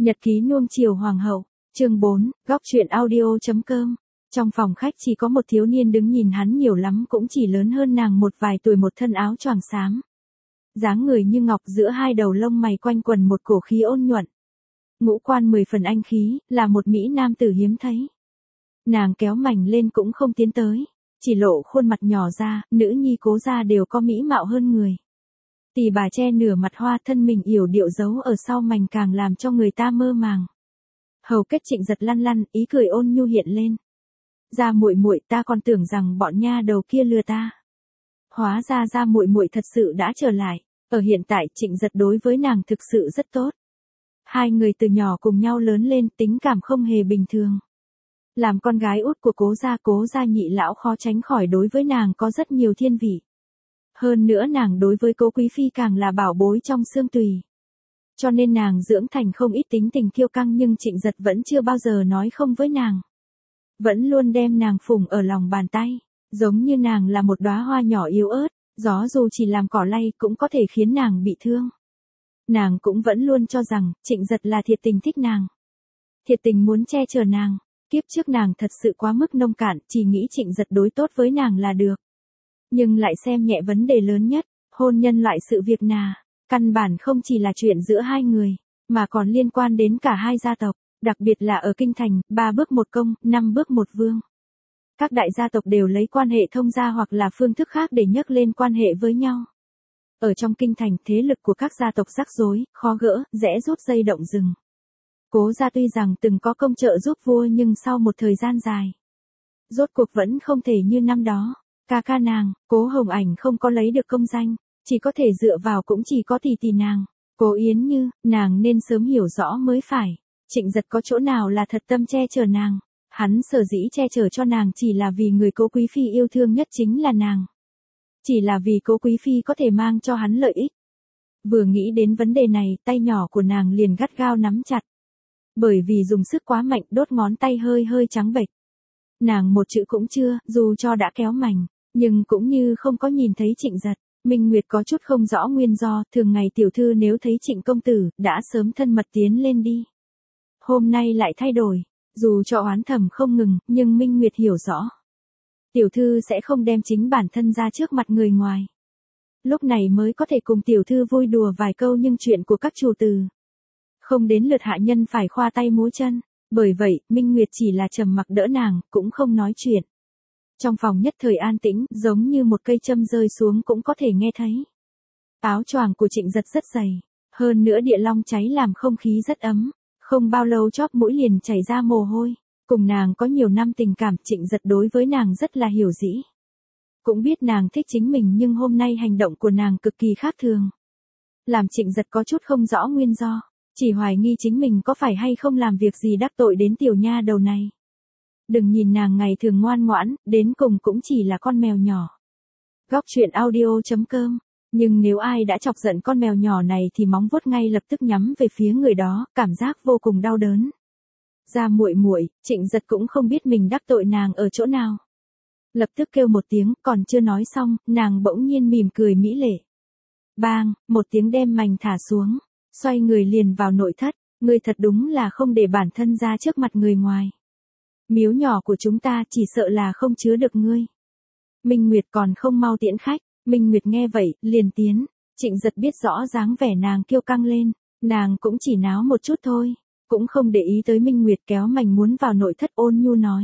Nhật ký nuông chiều hoàng hậu, chương 4, góc truyện audio.com. Trong phòng khách chỉ có một thiếu niên đứng nhìn hắn, nhiều lắm cũng chỉ lớn hơn nàng một vài tuổi, một thân áo choàng xám. Dáng người như ngọc, giữa hai đầu lông mày quanh quần một cổ khí ôn nhuận. Ngũ quan 10 phần anh khí, là một mỹ nam tử hiếm thấy. Nàng kéo mảnh lên cũng không tiến tới, chỉ lộ khuôn mặt nhỏ ra, nữ nhi Cố gia đều có mỹ mạo hơn người. Tỳ bà che nửa mặt hoa, thân mình yểu điệu giấu ở sau mảnh càng làm cho người ta mơ màng. Hầu kết Trịnh Giật lăn lăn, ý cười ôn nhu hiện lên. Gia muội muội, ta còn tưởng rằng bọn nha đầu kia lừa ta. Hóa ra Gia muội muội thật sự đã trở lại. Ở hiện tại Trịnh Giật đối với nàng thực sự rất tốt. Hai người từ nhỏ cùng nhau lớn lên, tính cảm không hề bình thường. Làm con gái út của Cố gia nhị lão khó tránh khỏi đối với nàng có rất nhiều thiên vị. Hơn nữa nàng đối với Cố quý phi càng là bảo bối trong xương tùy. Cho nên nàng dưỡng thành không ít tính tình kiêu căng, nhưng Trịnh Giật vẫn chưa bao giờ nói không với nàng. Vẫn luôn đem nàng phụng ở lòng bàn tay, giống như nàng là một đóa hoa nhỏ yếu ớt, gió dù chỉ làm cỏ lay cũng có thể khiến nàng bị thương. Nàng cũng vẫn luôn cho rằng Trịnh Giật là thiệt tình thích nàng, thiệt tình muốn che chở nàng. Kiếp trước nàng thật sự quá mức nông cạn, chỉ nghĩ Trịnh Giật đối tốt với nàng là được. Nhưng lại xem nhẹ vấn đề lớn nhất, hôn nhân loại sự việc căn bản không chỉ là chuyện giữa hai người, mà còn liên quan đến cả hai gia tộc, đặc biệt là ở kinh thành, 3 bước một công, 5 bước một vương. Các đại gia tộc đều lấy quan hệ thông gia hoặc là phương thức khác để nhắc lên quan hệ với nhau. Ở trong kinh thành, thế lực của các gia tộc rắc rối, khó gỡ, dễ rút dây động rừng. Cố gia tuy rằng từng có công trợ giúp vua, nhưng sau một thời gian dài, rốt cuộc vẫn không thể như năm đó. Ca nàng, Cố Hồng Ảnh không có lấy được công danh, chỉ có thể dựa vào cũng chỉ có tỷ nàng, Cố Yến Như. Nàng nên sớm hiểu rõ mới phải. Trịnh Giật có chỗ nào là thật tâm che chở nàng. Hắn sở dĩ che chở cho nàng chỉ là vì người Cố quý phi yêu thương nhất chính là nàng. Chỉ là vì Cố quý phi có thể mang cho hắn lợi ích. Vừa nghĩ đến vấn đề này, tay nhỏ của nàng liền gắt gao nắm chặt. Bởi vì dùng sức quá mạnh, đốt ngón tay hơi trắng bệch. Nàng một chữ cũng chưa, dù cho đã kéo mảnh, nhưng cũng như không có nhìn thấy Trịnh Giật. Minh Nguyệt có chút không rõ nguyên do, thường ngày tiểu thư nếu thấy Trịnh công tử, đã sớm thân mật tiến lên đi. Hôm nay lại thay đổi, dù cho oán thầm không ngừng, nhưng Minh Nguyệt hiểu rõ. Tiểu thư sẽ không đem chính bản thân ra trước mặt người ngoài. Lúc này mới có thể cùng tiểu thư vui đùa vài câu, nhưng chuyện của các chủ tử không đến lượt hạ nhân phải khoa tay múa chân. Bởi vậy, Minh Nguyệt chỉ là trầm mặc đỡ nàng, cũng không nói chuyện. Trong phòng nhất thời an tĩnh, giống như một cây châm rơi xuống cũng có thể nghe thấy. Áo choàng của Trịnh Giật rất dày, hơn nữa địa long cháy làm không khí rất ấm. Không bao lâu chóp mũi liền chảy ra mồ hôi. Cùng nàng có nhiều năm tình cảm, Trịnh Giật đối với nàng rất là hiểu dĩ. Cũng biết nàng thích chính mình, nhưng hôm nay hành động của nàng cực kỳ khác thường. Làm Trịnh Giật có chút không rõ nguyên do. Chỉ hoài nghi chính mình có phải hay không làm việc gì đắc tội đến tiểu nha đầu này. Đừng nhìn nàng ngày thường ngoan ngoãn, đến cùng cũng chỉ là con mèo nhỏ. Góc truyện audio.com. Nhưng nếu ai đã chọc giận con mèo nhỏ này thì móng vuốt ngay lập tức nhắm về phía người đó, cảm giác vô cùng đau đớn. Gia muội muội, Trịnh Giật cũng không biết mình đắc tội nàng ở chỗ nào. Lập tức kêu một tiếng, còn chưa nói xong, nàng bỗng nhiên mỉm cười mỹ lệ. Bang, một tiếng đem mảnh thả xuống. Xoay người liền vào nội thất, ngươi thật đúng là không để bản thân ra trước mặt người ngoài. Miếu nhỏ của chúng ta chỉ sợ là không chứa được ngươi. Minh Nguyệt còn không mau tiễn khách. Minh Nguyệt nghe vậy, liền tiến. Trịnh Giật biết rõ dáng vẻ nàng kiêu căng lên, nàng cũng chỉ náo một chút thôi, cũng không để ý tới Minh Nguyệt, kéo mảnh muốn vào nội thất, ôn nhu nói.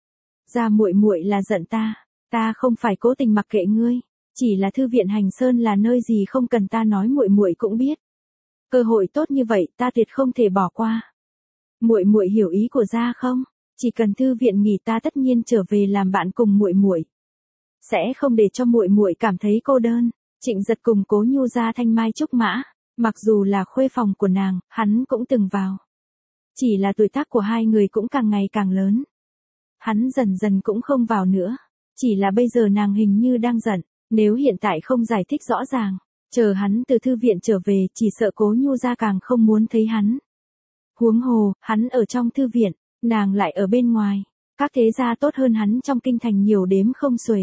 Gia muội muội là giận ta không phải cố tình mặc kệ ngươi, chỉ là thư viện Hành Sơn là nơi gì không cần ta nói muội muội cũng biết. Cơ hội tốt như vậy ta tuyệt không thể bỏ qua. Muội muội hiểu ý của gia không? Chỉ cần thư viện nghỉ ta tất nhiên trở về làm bạn cùng muội muội. Sẽ không để cho muội muội cảm thấy cô đơn. Trịnh Giật cùng Cố Nhu ra thanh mai trúc mã, mặc dù là khuê phòng của nàng, hắn cũng từng vào. Chỉ là tuổi tác của hai người cũng càng ngày càng lớn. Hắn dần dần cũng không vào nữa. Chỉ là bây giờ nàng hình như đang giận, nếu hiện tại không giải thích rõ ràng, chờ hắn từ thư viện trở về, chỉ sợ Cố Nhu ra càng không muốn thấy hắn. Huống hồ, hắn ở trong thư viện, nàng lại ở bên ngoài. Các thế gia tốt hơn hắn trong kinh thành nhiều đếm không xuể.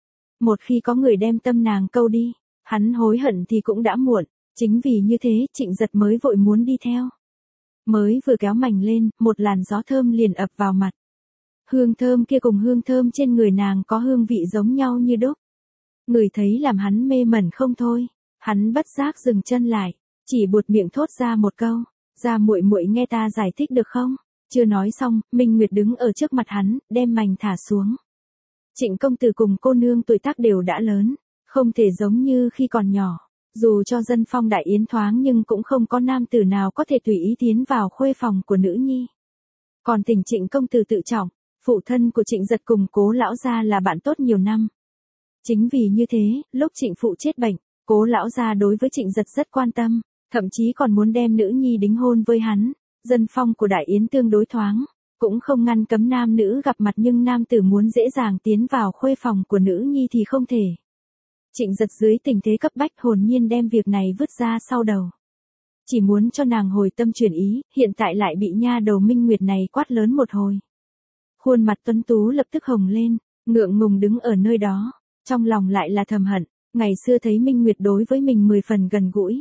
Một khi có người đem tâm nàng câu đi, hắn hối hận thì cũng đã muộn. Chính vì như thế, Trịnh Giật mới vội muốn đi theo. Mới vừa kéo mảnh lên, một làn gió thơm liền ập vào mặt. Hương thơm kia cùng hương thơm trên người nàng có hương vị giống nhau như đúc. Người thấy làm hắn mê mẩn không thôi. Hắn bất giác dừng chân lại, chỉ buột miệng thốt ra một câu, "Gia muội muội nghe ta giải thích được không?" Chưa nói xong, Minh Nguyệt đứng ở trước mặt hắn, đem mảnh thả xuống. Trịnh công tử cùng cô nương tuổi tác đều đã lớn, không thể giống như khi còn nhỏ. Dù cho dân phong đại yến thoáng nhưng cũng không có nam tử nào có thể tùy ý tiến vào khuê phòng của nữ nhi. Còn tình Trịnh công tử tự trọng, phụ thân của Trịnh Giật cùng Cố lão gia là bạn tốt nhiều năm. Chính vì như thế, lúc Trịnh phụ chết bệnh, Cố lão gia đối với Trịnh Giật rất quan tâm, thậm chí còn muốn đem nữ nhi đính hôn với hắn. Dân phong của đại yến tương đối thoáng, cũng không ngăn cấm nam nữ gặp mặt, nhưng nam tử muốn dễ dàng tiến vào khuê phòng của nữ nhi thì không thể. Trịnh Giật dưới tình thế cấp bách hồn nhiên đem việc này vứt ra sau đầu. Chỉ muốn cho nàng hồi tâm chuyển ý, hiện tại lại bị nha đầu Minh Nguyệt này quát lớn một hồi. Khuôn mặt tuấn tú lập tức hồng lên, ngượng ngùng đứng ở nơi đó, trong lòng lại là thầm hận, ngày xưa thấy Minh Nguyệt đối với mình 10 phần gần gũi.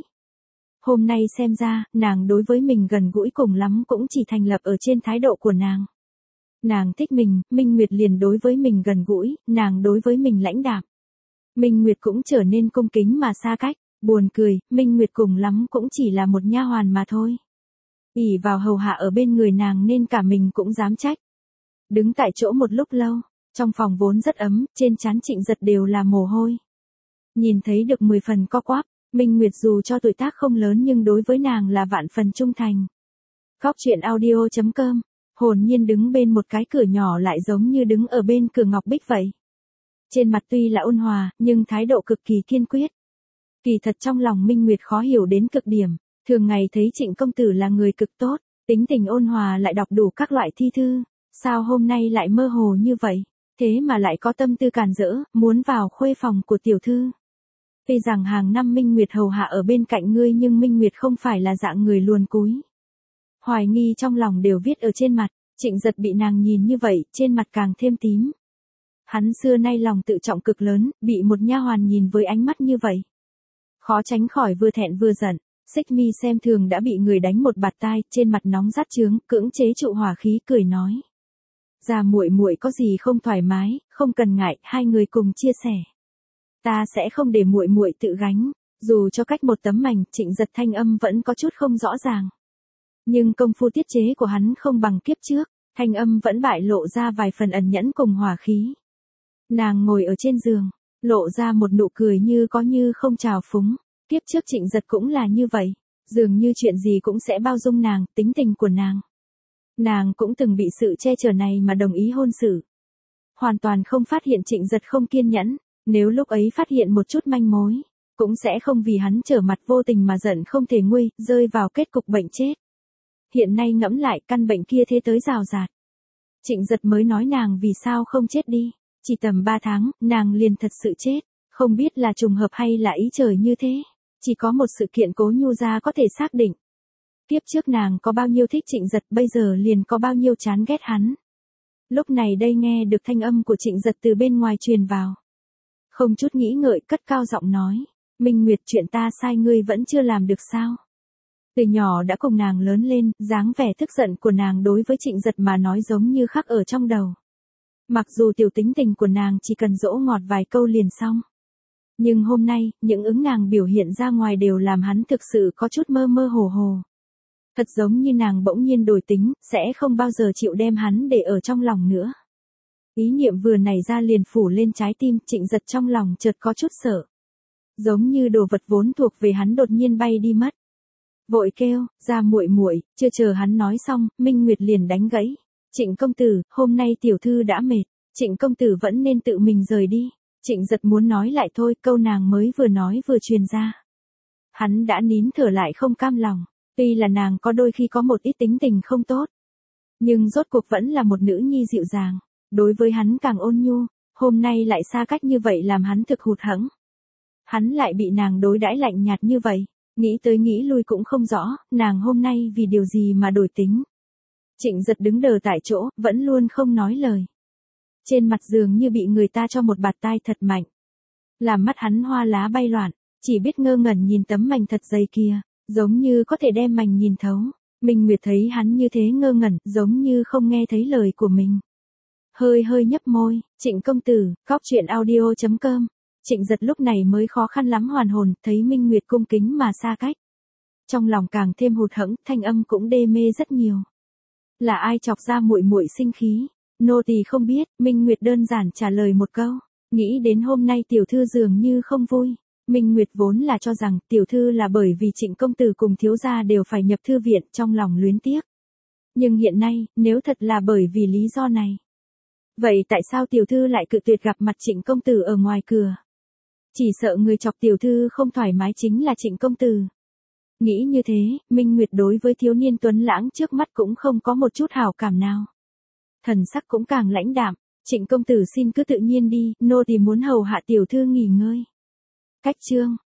Hôm nay xem ra, nàng đối với mình gần gũi cùng lắm cũng chỉ thành lập ở trên thái độ của nàng. Nàng thích mình, Minh Nguyệt liền đối với mình gần gũi, nàng đối với mình lãnh đạm. Minh Nguyệt cũng trở nên cung kính mà xa cách, buồn cười, Minh Nguyệt cùng lắm cũng chỉ là một nha hoàn mà thôi. ỷ vào hầu hạ ở bên người nàng nên cả mình cũng dám trách. Đứng tại chỗ một lúc lâu, trong phòng vốn rất ấm, trên trán Trịnh Giật đều là mồ hôi. Nhìn thấy được 10 phần co quắp, Minh Nguyệt dù cho tuổi tác không lớn nhưng đối với nàng là vạn phần trung thành. Góc truyện audio.com, hồn nhiên đứng bên một cái cửa nhỏ lại giống như đứng ở bên cửa ngọc bích vậy. Trên mặt tuy là ôn hòa, nhưng thái độ cực kỳ kiên quyết. Kỳ thật trong lòng Minh Nguyệt khó hiểu đến cực điểm, thường ngày thấy Trịnh công tử là người cực tốt, tính tình ôn hòa lại đọc đủ các loại thi thư, sao hôm nay lại mơ hồ như vậy, thế mà lại có tâm tư càn rỡ, muốn vào khuê phòng của tiểu thư. Tuy rằng hàng năm Minh Nguyệt hầu hạ ở bên cạnh ngươi nhưng Minh Nguyệt không phải là dạng người luồn cúi. Hoài nghi trong lòng đều viết ở trên mặt, Trịnh Giật bị nàng nhìn như vậy, trên mặt càng thêm tím. Hắn xưa nay lòng tự trọng cực lớn, bị một nha hoàn nhìn với ánh mắt như vậy. Khó tránh khỏi vừa thẹn vừa giận, Xích Mi xem thường đã bị người đánh một bạt tai, trên mặt nóng rát chướng, cưỡng chế trụ hỏa khí cười nói. Gia muội muội có gì không thoải mái, không cần ngại, hai người cùng chia sẻ. Ta sẽ không để muội muội tự gánh, dù cho cách một tấm mảnh, Trịnh Giật thanh âm vẫn có chút không rõ ràng. Nhưng công phu tiết chế của hắn không bằng kiếp trước, thanh âm vẫn bại lộ ra vài phần ẩn nhẫn cùng hỏa khí. Nàng ngồi ở trên giường, lộ ra một nụ cười như có như không trào phúng. Kiếp trước Trịnh Giật cũng là như vậy, dường như chuyện gì cũng sẽ bao dung nàng, tính tình của nàng. Nàng cũng từng bị sự che chở này mà đồng ý hôn sự. Hoàn toàn không phát hiện Trịnh Giật không kiên nhẫn, nếu lúc ấy phát hiện một chút manh mối, cũng sẽ không vì hắn trở mặt vô tình mà giận không thể nguôi, rơi vào kết cục bệnh chết. Hiện nay ngẫm lại căn bệnh kia thế tới rào rạt. Trịnh Giật mới nói nàng vì sao không chết đi, chỉ tầm 3 tháng, nàng liền thật sự chết, không biết là trùng hợp hay là ý trời như thế. Chỉ có một sự kiện Cố Nhu gia có thể xác định. Kiếp trước nàng có bao nhiêu thích Trịnh Giật bây giờ liền có bao nhiêu chán ghét hắn. Lúc này đây nghe được thanh âm của Trịnh Giật từ bên ngoài truyền vào. Không chút nghĩ ngợi cất cao giọng nói, Minh Nguyệt chuyện ta sai ngươi vẫn chưa làm được sao. Từ nhỏ đã cùng nàng lớn lên, dáng vẻ tức giận của nàng đối với Trịnh Giật mà nói giống như khắc ở trong đầu. Mặc dù tiểu tính tình của nàng chỉ cần dỗ ngọt vài câu liền xong. Nhưng hôm nay, những ứng nàng biểu hiện ra ngoài đều làm hắn thực sự có chút mơ mơ hồ hồ. Thật giống như nàng bỗng nhiên đổi tính, sẽ không bao giờ chịu đem hắn để ở trong lòng nữa. Ý niệm vừa nảy ra liền phủ lên trái tim, Trịnh Giật trong lòng chợt có chút sợ. Giống như đồ vật vốn thuộc về hắn đột nhiên bay đi mất. Vội kêu, ra muội muội, chưa chờ hắn nói xong, Minh Nguyệt liền đánh gãy. Trịnh công tử, hôm nay tiểu thư đã mệt, Trịnh công tử vẫn nên tự mình rời đi. Trịnh Giật muốn nói lại thôi, câu nàng mới vừa nói vừa truyền ra. Hắn đã nín thở lại không cam lòng, tuy là nàng có đôi khi có một ít tính tình không tốt. Nhưng rốt cuộc vẫn là một nữ nhi dịu dàng, đối với hắn càng ôn nhu, hôm nay lại xa cách như vậy làm hắn thực hụt hẫng. Hắn lại bị nàng đối đãi lạnh nhạt như vậy, nghĩ tới nghĩ lui cũng không rõ, nàng hôm nay vì điều gì mà đổi tính. Trịnh Giật đứng đờ tại chỗ, vẫn luôn không nói lời. Trên mặt giường như bị người ta cho một bạt tai thật mạnh. Làm mắt hắn hoa lá bay loạn, chỉ biết ngơ ngẩn nhìn tấm mảnh thật dày kia, giống như có thể đem mảnh nhìn thấu. Minh Nguyệt thấy hắn như thế ngơ ngẩn, giống như không nghe thấy lời của mình. Hơi hơi nhấp môi, Trịnh công tử, góc chuyện audio.com. Trịnh Giật lúc này mới khó khăn lắm hoàn hồn, thấy Minh Nguyệt cung kính mà xa cách. Trong lòng càng thêm hụt hẫng, thanh âm cũng đê mê rất nhiều. Là ai chọc ra muội muội sinh khí? Nô tỳ không biết, Minh Nguyệt đơn giản trả lời một câu. Nghĩ đến hôm nay tiểu thư dường như không vui. Minh Nguyệt vốn là cho rằng tiểu thư là bởi vì Trịnh công tử cùng thiếu gia đều phải nhập thư viện, trong lòng luyến tiếc. Nhưng hiện nay, nếu thật là bởi vì lý do này, vậy tại sao tiểu thư lại cự tuyệt gặp mặt Trịnh công tử ở ngoài cửa? Chỉ sợ người chọc tiểu thư không thoải mái chính là Trịnh công tử. Nghĩ như thế, Minh Nguyệt đối với thiếu niên tuấn lãng trước mắt cũng không có một chút hảo cảm nào. Thần sắc cũng càng lãnh đạm. Trịnh công tử xin cứ tự nhiên đi, nô tỳ muốn hầu hạ tiểu thư nghỉ ngơi. Cách chương